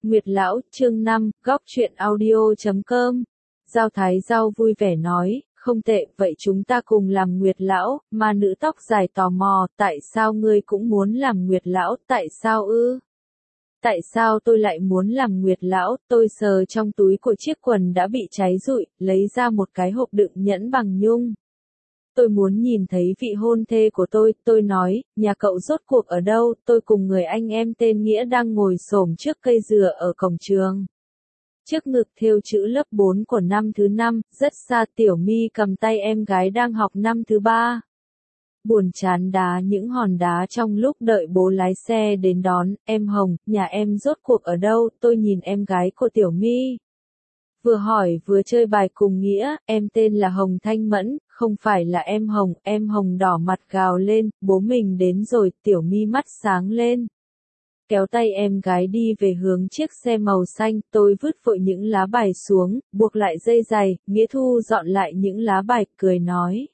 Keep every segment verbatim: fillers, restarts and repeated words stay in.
Nguyệt Lão, chương năm, góc truyện audio chấm com. Giao Thái Giao vui vẻ nói, không tệ, vậy chúng ta cùng làm Nguyệt Lão, mà nữ tóc dài tò mò, tại sao ngươi cũng muốn làm Nguyệt Lão, tại sao ư? Tại sao tôi lại muốn làm Nguyệt Lão, tôi sờ trong túi của chiếc quần đã bị cháy rụi, lấy ra một cái hộp đựng nhẫn bằng nhung. Tôi muốn nhìn thấy vị hôn thê của tôi, tôi nói, nhà cậu rốt cuộc ở đâu, tôi cùng người anh em tên Nghĩa đang ngồi xổm trước cây dừa ở cổng trường. Trước ngực thêu chữ lớp bốn của năm thứ năm, rất xa Tiểu My cầm tay em gái đang học năm thứ ba. Buồn chán đá những hòn đá trong lúc đợi bố lái xe đến đón, em Hồng, nhà em rốt cuộc ở đâu, tôi nhìn em gái của Tiểu My. Vừa hỏi vừa chơi bài cùng Nghĩa, em tên là Hồng Thanh Mẫn, không phải là em Hồng, em Hồng đỏ mặt gào lên, bố mình đến rồi, Tiểu My mắt sáng lên. Kéo tay em gái đi về hướng chiếc xe màu xanh, tôi vứt vội những lá bài xuống, buộc lại dây giày, Nghĩa thu dọn lại những lá bài, cười nói.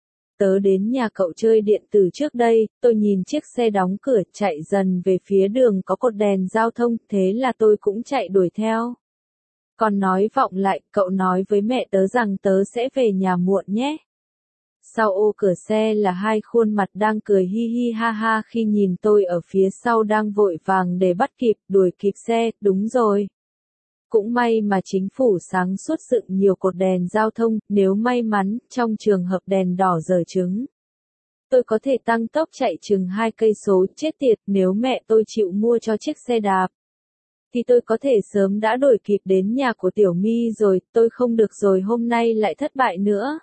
Tớ đến nhà cậu chơi điện tử trước đây, tôi nhìn chiếc xe đóng cửa chạy dần về phía đường có cột đèn giao thông, thế là tôi cũng chạy đuổi theo. Còn nói vọng lại, cậu nói với mẹ tớ rằng tớ sẽ về nhà muộn nhé. Sau ô cửa xe là hai khuôn mặt đang cười hi hi ha ha khi nhìn tôi ở phía sau đang vội vàng để bắt kịp, đuổi kịp xe, đúng rồi. Cũng may mà chính phủ sáng suốt dựng nhiều cột đèn giao thông, nếu may mắn, trong trường hợp đèn đỏ dở trứng. Tôi có thể tăng tốc chạy chừng hai cây số, chết tiệt, nếu mẹ tôi chịu mua cho chiếc xe đạp. Thì tôi có thể sớm đã đuổi kịp đến nhà của Tiểu My rồi, tôi không được rồi hôm nay lại thất bại nữa.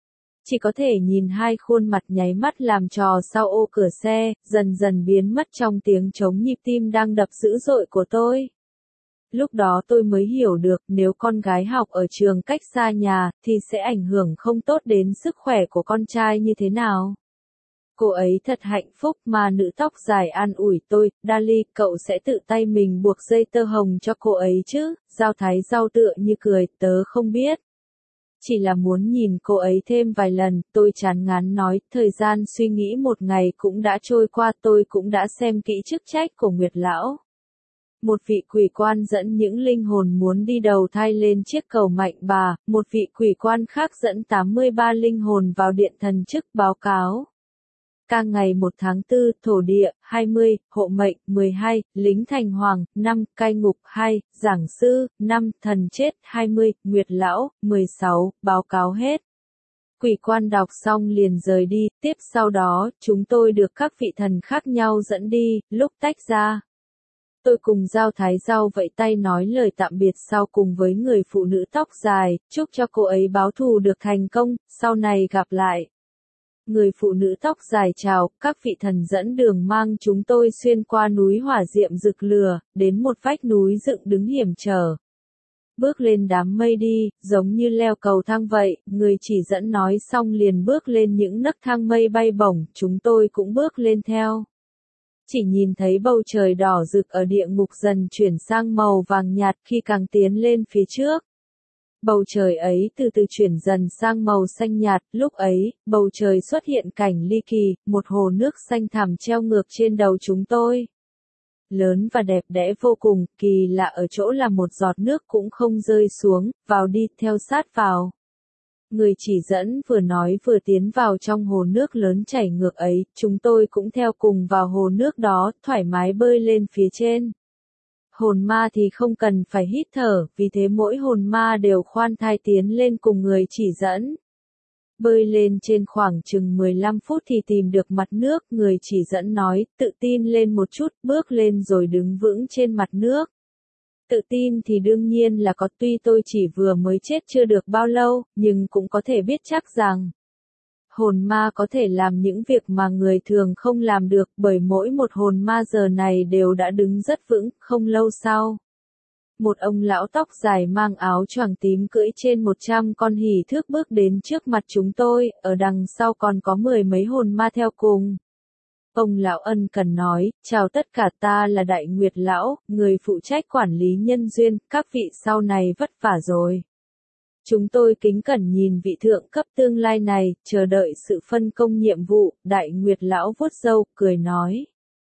Chỉ có thể nhìn hai khuôn mặt nháy mắt làm trò sau ô cửa xe, dần dần biến mất trong tiếng trống nhịp tim đang đập dữ dội của tôi. Lúc đó tôi mới hiểu được nếu con gái học ở trường cách xa nhà, thì sẽ ảnh hưởng không tốt đến sức khỏe của con trai như thế nào. Cô ấy thật hạnh phúc mà nữ tóc dài an ủi tôi, Dali, cậu sẽ tự tay mình buộc dây tơ hồng cho cô ấy chứ, Giao Thái Giao tựa như cười, tớ không biết. Chỉ là muốn nhìn cô ấy thêm vài lần, tôi chán ngán nói, thời gian suy nghĩ một ngày cũng đã trôi qua, tôi cũng đã xem kỹ chức trách của Nguyệt Lão. Một vị quỷ quan dẫn những linh hồn muốn đi đầu thai lên chiếc cầu mạnh bà, một vị quỷ quan khác dẫn tám mươi ba linh hồn vào điện thần chức báo cáo. Ca ngày một tháng tư, thổ địa, hai mươi, hộ mệnh, mười hai, lính thành hoàng, năm, cai ngục, hai, giảng sư, năm, thần chết, hai mươi, nguyệt lão, mười sáu, báo cáo hết. Quỷ quan đọc xong liền rời đi, tiếp sau đó, chúng tôi được các vị thần khác nhau dẫn đi, lúc tách ra. Tôi cùng Giao Thái Giao vẫy tay nói lời tạm biệt sau cùng với người phụ nữ tóc dài, chúc cho cô ấy báo thù được thành công, sau này gặp lại. Người phụ nữ tóc dài chào, các vị thần dẫn đường mang chúng tôi xuyên qua núi hỏa diệm rực lửa, đến một vách núi dựng đứng hiểm trở. Bước lên đám mây đi, giống như leo cầu thang vậy, người chỉ dẫn nói xong liền bước lên những nấc thang mây bay bổng, chúng tôi cũng bước lên theo. Chỉ nhìn thấy bầu trời đỏ rực ở địa ngục dần chuyển sang màu vàng nhạt khi càng tiến lên phía trước. Bầu trời ấy từ từ chuyển dần sang màu xanh nhạt, lúc ấy, bầu trời xuất hiện cảnh ly kỳ, một hồ nước xanh thẳm treo ngược trên đầu chúng tôi. Lớn và đẹp đẽ vô cùng, kỳ lạ ở chỗ là một giọt nước cũng không rơi xuống, vào đi, theo sát vào. Người chỉ dẫn vừa nói vừa tiến vào trong hồ nước lớn chảy ngược ấy, chúng tôi cũng theo cùng vào hồ nước đó, thoải mái bơi lên phía trên. Hồn ma thì không cần phải hít thở, vì thế mỗi hồn ma đều khoan thai tiến lên cùng người chỉ dẫn. Bơi lên trên khoảng chừng mười lăm phút thì tìm được mặt nước, người chỉ dẫn nói, tự tin lên một chút, bước lên rồi đứng vững trên mặt nước. Tự tin thì đương nhiên là có, tuy tôi chỉ vừa mới chết chưa được bao lâu, nhưng cũng có thể biết chắc rằng hồn ma có thể làm những việc mà người thường không làm được, bởi mỗi một hồn ma giờ này đều đã đứng rất vững, không lâu sau. Một ông lão tóc dài mang áo choàng tím cưỡi trên một trăm con hỉ thước bước đến trước mặt chúng tôi, ở đằng sau còn có mười mấy hồn ma theo cùng. Ông lão ân cần nói, chào tất cả, ta là Đại Nguyệt Lão, người phụ trách quản lý nhân duyên, các vị sau này vất vả rồi. Chúng tôi kính cẩn nhìn vị thượng cấp tương lai này, chờ đợi sự phân công nhiệm vụ, Đại Nguyệt Lão vuốt râu, cười nói.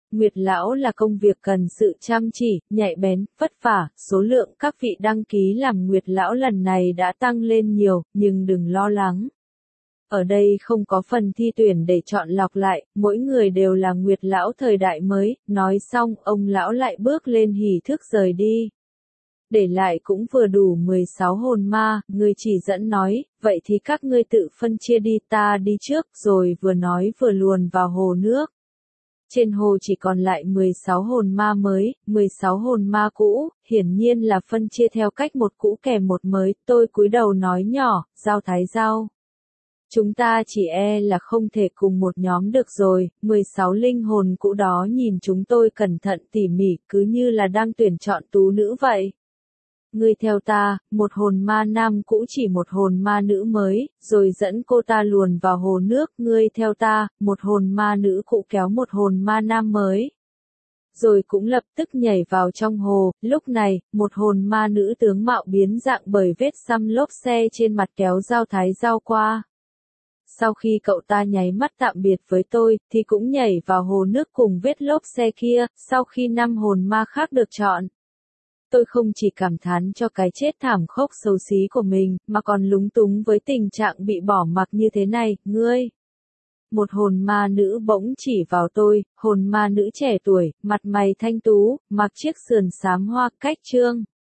Nguyệt lão là công việc cần sự chăm chỉ, nhạy bén, vất vả, số lượng các vị đăng ký làm Nguyệt lão lần này đã tăng lên nhiều, nhưng đừng lo lắng. Ở đây không có phần thi tuyển để chọn lọc lại, mỗi người đều là Nguyệt lão thời đại mới, nói xong ông lão lại bước lên hỉ thức rời đi. Để lại cũng vừa đủ mười sáu hồn ma, người chỉ dẫn nói, vậy thì các ngươi tự phân chia đi, ta đi trước, rồi vừa nói vừa luồn vào hồ nước. Trên hồ chỉ còn lại mười sáu hồn ma mới, mười sáu hồn ma cũ, hiển nhiên là phân chia theo cách một cũ kèm một mới, tôi cúi đầu nói nhỏ, Giao Thái Giao. Chúng ta chỉ e là không thể cùng một nhóm được rồi, mười sáu linh hồn cũ đó nhìn chúng tôi cẩn thận tỉ mỉ, cứ như là đang tuyển chọn tú nữ vậy. Ngươi theo ta, một hồn ma nam cũ chỉ một hồn ma nữ mới, rồi dẫn cô ta luồn vào hồ nước, ngươi theo ta, một hồn ma nữ cũ kéo một hồn ma nam mới. Rồi cũng lập tức nhảy vào trong hồ, lúc này, một hồn ma nữ tướng mạo biến dạng bởi vết xăm lốp xe trên mặt kéo Giao Thái Giao qua. Sau khi cậu ta nháy mắt tạm biệt với tôi, thì cũng nhảy vào hồ nước cùng vết lốp xe kia, sau khi năm hồn ma khác được chọn. Tôi không chỉ cảm thán cho cái chết thảm khốc xấu xí của mình, mà còn lúng túng với tình trạng bị bỏ mặc như thế này, ngươi. Một hồn ma nữ bỗng chỉ vào tôi, hồn ma nữ trẻ tuổi, mặt mày thanh tú, mặc chiếc sườn xám hoa cách trương.